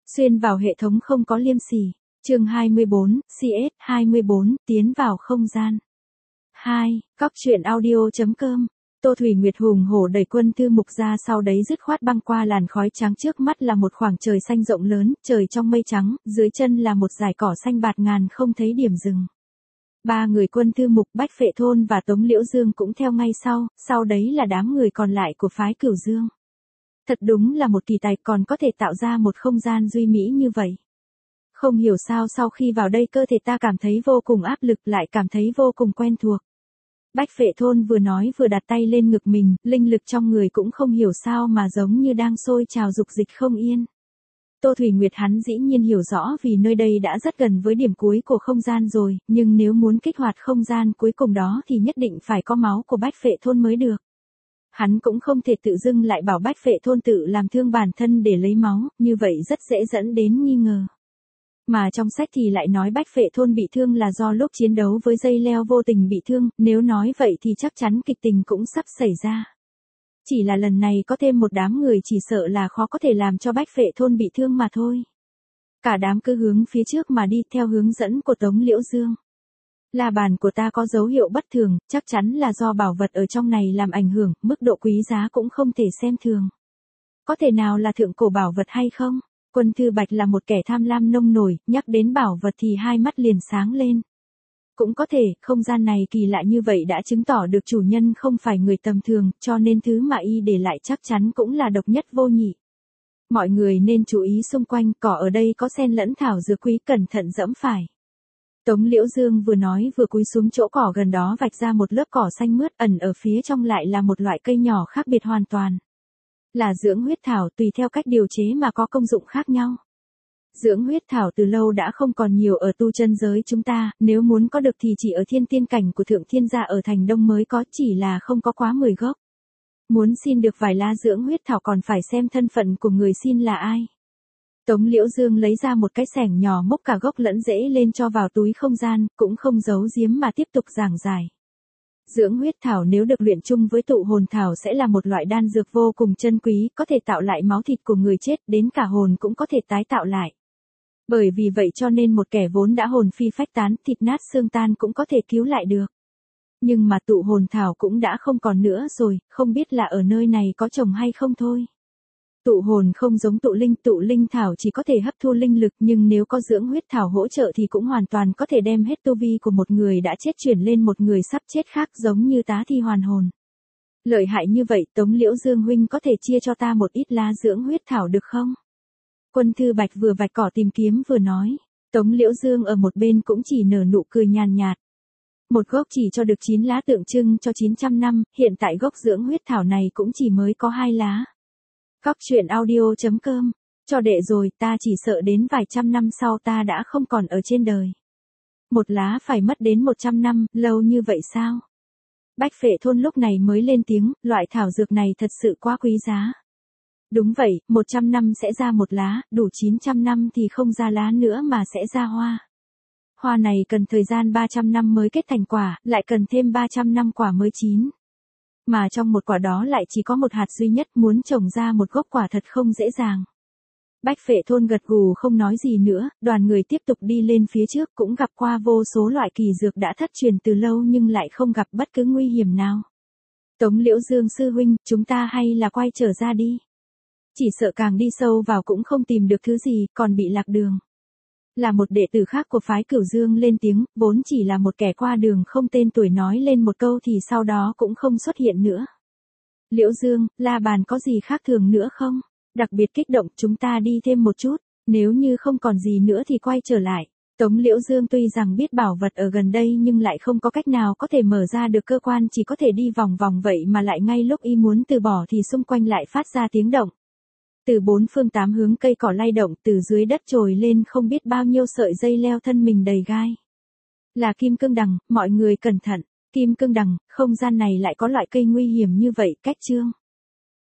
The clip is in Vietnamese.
Xuyên vào hệ thống không có liêm sỉ. Chương 24, CS24, tiến vào không gian. 2. Cóc truyện audio.com. Tô Thủy Nguyệt hùng hổ đẩy Quân Thư Mục ra, sau đấy dứt khoát băng qua làn khói trắng, trước mắt là một khoảng trời xanh rộng lớn, trời trong mây trắng, dưới chân là một dải cỏ xanh bạt ngàn không thấy điểm dừng. Ba người Quân Thư Mục, Bách Phệ Thôn và Tống Liễu Dương cũng theo ngay sau đấy là đám người còn lại của phái Cửu Dương. Thật đúng là một kỳ tài, còn có thể tạo ra một không gian duy mỹ như vậy. Không hiểu sao sau khi vào đây cơ thể ta cảm thấy vô cùng áp lực, lại cảm thấy vô cùng quen thuộc. Bách Phệ Thôn vừa nói vừa đặt tay lên ngực mình, linh lực trong người cũng không hiểu sao mà giống như đang sôi trào dục dịch không yên. Tô Thủy Nguyệt hắn dĩ nhiên hiểu rõ vì nơi đây đã rất gần với điểm cuối của không gian rồi, nhưng nếu muốn kích hoạt không gian cuối cùng đó thì nhất định phải có máu của Bách Phệ Thôn mới được. Hắn cũng không thể tự dưng lại bảo Bách Phệ Thôn tự làm thương bản thân để lấy máu, như vậy rất dễ dẫn đến nghi ngờ. Mà trong sách thì lại nói Bách Phệ Thôn bị thương là do lúc chiến đấu với dây leo vô tình bị thương, nếu nói vậy thì chắc chắn kịch tình cũng sắp xảy ra. Chỉ là lần này có thêm một đám người chỉ sợ là khó có thể làm cho Bách Phệ Thôn bị thương mà thôi. Cả đám cứ hướng phía trước mà đi theo hướng dẫn của Tống Liễu Dương. La bàn của ta có dấu hiệu bất thường, chắc chắn là do bảo vật ở trong này làm ảnh hưởng, mức độ quý giá cũng không thể xem thường. Có thể nào là thượng cổ bảo vật hay không? Quân Thư Bạch là một kẻ tham lam nông nổi, nhắc đến bảo vật thì hai mắt liền sáng lên. Cũng có thể, không gian này kỳ lạ như vậy đã chứng tỏ được chủ nhân không phải người tầm thường, cho nên thứ mà y để lại chắc chắn cũng là độc nhất vô nhị. Mọi người nên chú ý xung quanh, cỏ ở đây có xen lẫn thảo dược quý, cẩn thận dẫm phải. Tống Liễu Dương vừa nói vừa cúi xuống chỗ cỏ gần đó vạch ra một lớp cỏ xanh mướt, ẩn ở phía trong lại là một loại cây nhỏ khác biệt hoàn toàn. Là dưỡng huyết thảo, tùy theo cách điều chế mà có công dụng khác nhau. Dưỡng huyết thảo từ lâu đã không còn nhiều ở tu chân giới chúng ta, nếu muốn có được thì chỉ ở thiên tiên cảnh của Thượng Thiên Gia ở Thành Đông mới có, chỉ là không có quá 10 gốc. Muốn xin được vài lá dưỡng huyết thảo còn phải xem thân phận của người xin là ai. Tống Liễu Dương lấy ra một cái xẻng nhỏ múc cả gốc lẫn rễ lên cho vào túi không gian, cũng không giấu giếm mà tiếp tục giảng giải. Dưỡng huyết thảo nếu được luyện chung với tụ hồn thảo sẽ là một loại đan dược vô cùng chân quý, có thể tạo lại máu thịt của người chết, đến cả hồn cũng có thể tái tạo lại. Bởi vì vậy cho nên một kẻ vốn đã hồn phi phách tán, thịt nát xương tan cũng có thể cứu lại được. Nhưng mà tụ hồn thảo cũng đã không còn nữa rồi, không biết là ở nơi này có trồng hay không thôi. Tụ hồn không giống tụ linh thảo chỉ có thể hấp thu linh lực, nhưng nếu có dưỡng huyết thảo hỗ trợ thì cũng hoàn toàn có thể đem hết tu vi của một người đã chết chuyển lên một người sắp chết khác, giống như tá thi hoàn hồn. Lợi hại như vậy, Tống Liễu Dương huynh có thể chia cho ta một ít lá dưỡng huyết thảo được không? Quân Thư Bạch vừa vạch cỏ tìm kiếm vừa nói. Tống Liễu Dương ở một bên cũng chỉ nở nụ cười nhàn nhạt. Một gốc chỉ cho được 9 lá tượng trưng cho 900 năm, hiện tại gốc dưỡng huyết thảo này cũng chỉ mới có 2 lá. Cóc truyện audio.com. Cho đệ rồi, ta chỉ sợ đến vài trăm năm sau ta đã không còn ở trên đời. Một lá phải mất đến 100 năm, lâu như vậy sao? Bách Phệ Thôn lúc này mới lên tiếng, loại thảo dược này thật sự quá quý giá. Đúng vậy, 100 năm sẽ ra một lá, đủ 900 năm thì không ra lá nữa mà sẽ ra hoa. Hoa này cần thời gian 300 năm mới kết thành quả, lại cần thêm 300 năm quả mới chín. Mà trong một quả đó lại chỉ có một hạt duy nhất, muốn trồng ra một gốc quả thật không dễ dàng. Bách Phệ Thôn gật gù không nói gì nữa, đoàn người tiếp tục đi lên phía trước, cũng gặp qua vô số loại kỳ dược đã thất truyền từ lâu nhưng lại không gặp bất cứ nguy hiểm nào. Tống Liễu Dương sư huynh, chúng ta hay là quay trở ra đi. Chỉ sợ càng đi sâu vào cũng không tìm được thứ gì, còn bị lạc đường. Là một đệ tử khác của phái Cửu Dương lên tiếng, vốn chỉ là một kẻ qua đường không tên tuổi nói lên một câu thì sau đó cũng không xuất hiện nữa. Liễu Dương, la bàn có gì khác thường nữa không? Đặc biệt kích động, chúng ta đi thêm một chút, nếu như không còn gì nữa thì quay trở lại. Tống Liễu Dương tuy rằng biết bảo vật ở gần đây nhưng lại không có cách nào có thể mở ra được cơ quan, chỉ có thể đi vòng vòng vậy mà lại ngay lúc y muốn từ bỏ thì xung quanh lại phát ra tiếng động. Từ bốn phương tám hướng cây cỏ lay động, từ dưới đất trồi lên không biết bao nhiêu sợi dây leo thân mình đầy gai. Là kim cương đằng, mọi người cẩn thận, kim cương đằng, không gian này lại có loại cây nguy hiểm như vậy, cách chương.